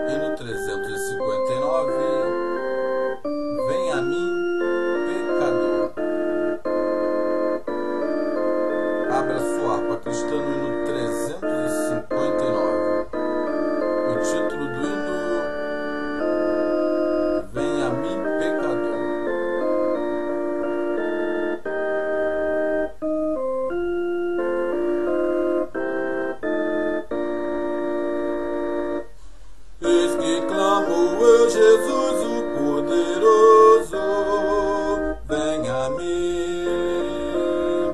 E no 359, vem a mim, pecador. Abra sua harpa cristã no hino 359. O título do hino: Vem a mim, pecador. Eis que clamo eu, Jesus o poderoso, vem a mim,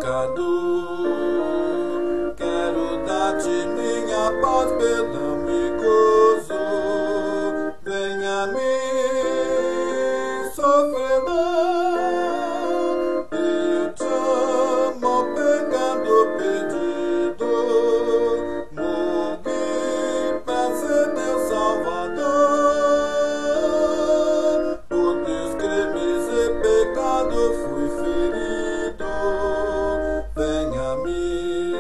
pecador. Quero dar-te minha paz, perdão e gozo. Vem a mim, sofredor, eu te amo, pecador perdido. Morri pra ser teu Salvador. Por teus crimes e pecado fui ferido. Vem a mim,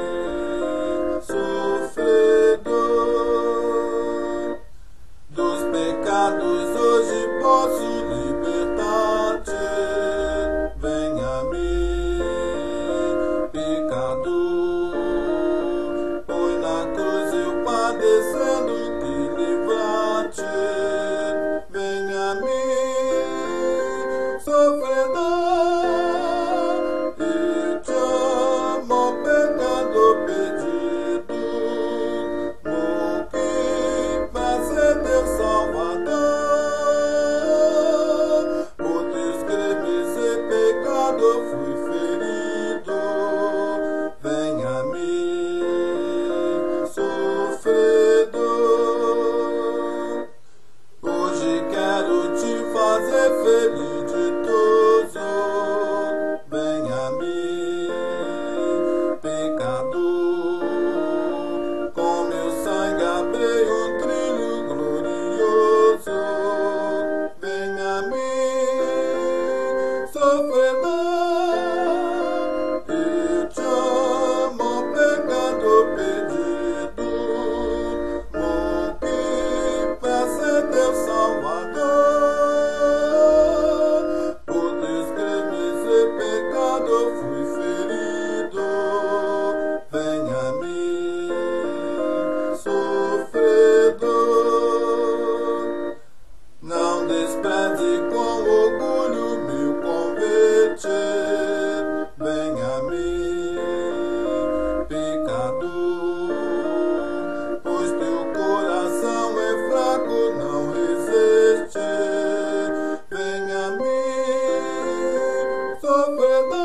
sofredor. Dos pecados hoje posso libertar-te. Vem a mim, pecador. Pois na cruz eu padecendo te livrar-te. Vem a mim, sofredor, eu te amo, pecador perdido. Morri pra ser teu Salvador. Por teus crimes e pecado fui ferido. Vem a mim, sofredor. Hoje quero te fazer feliz de todos. Vem a mim, pecador. Com meu sangue abri um trilho glorioso. Vem a mim, sofredor, eu te amo, pecador perdido. Morri pra ser teu Salvador. Por teus crimes e pecado fui ferido. Vem a mim, sofredor. Não despreze com orgulho meu convite. Vem a mim, pecador. Pois teu coração é fraco, não resiste. Vem a mim, sofredor.